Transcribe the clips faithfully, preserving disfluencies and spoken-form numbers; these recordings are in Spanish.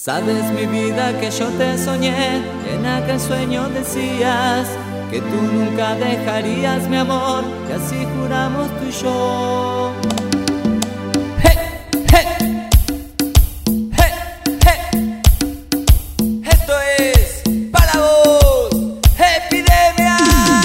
Sabes mi vida que yo te soñé, en aquel sueño decías que tú nunca dejarías mi amor, y así juramos tú y yo. Hey, hey, hey, hey. Esto es para vos, Epidemia.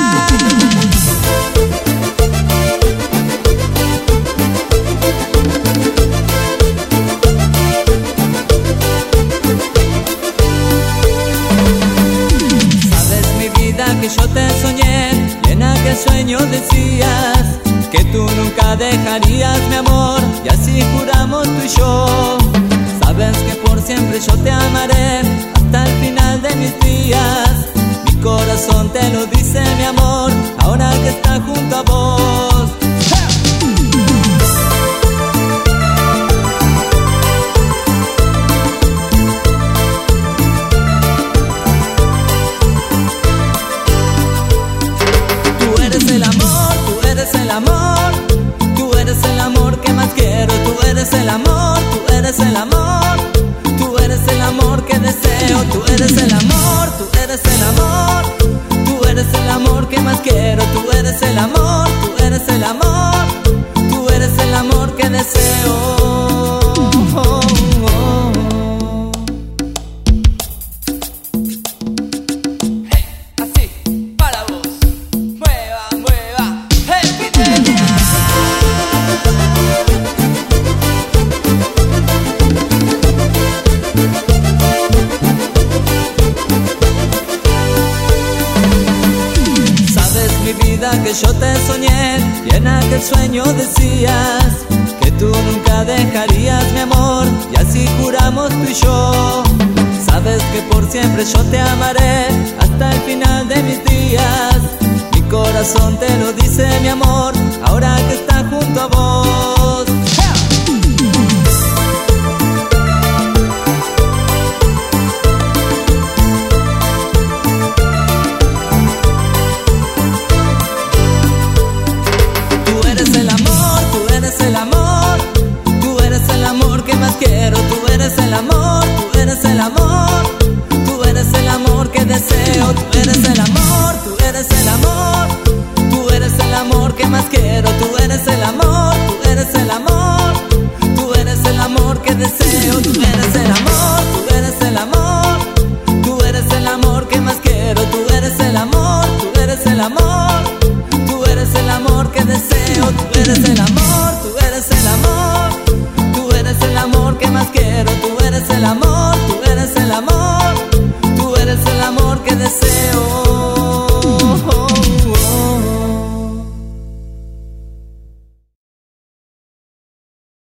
Que yo te soñé, y en aquel sueño decías que tú nunca dejarías mi amor, y así juramos tú y yo. Sabes que por siempre yo te amaré hasta el final de mis días. Mi corazón te lo dice mi amor, ahora que está junto a vos. El amor, tú eres el amor, tú eres el amor que más quiero, tú eres el amor, tú eres el amor, tú eres el amor que deseo, tú eres el amor, tú eres el amor, tú eres el amor que más quiero, tú eres el amor, tú eres el amor, tú eres el amor que deseo. Que yo te soñé, y en aquel sueño decías que tú nunca dejarías mi amor, y así juramos tú y yo. Sabes que por siempre yo te amaré hasta el final de mis días. Mi corazón te lo dice mi amor, ahora que está junto a vos. Quiero, tú eres el amor, tú eres el amor, tú eres el amor que deseo, tú eres el amor, tú eres el amor.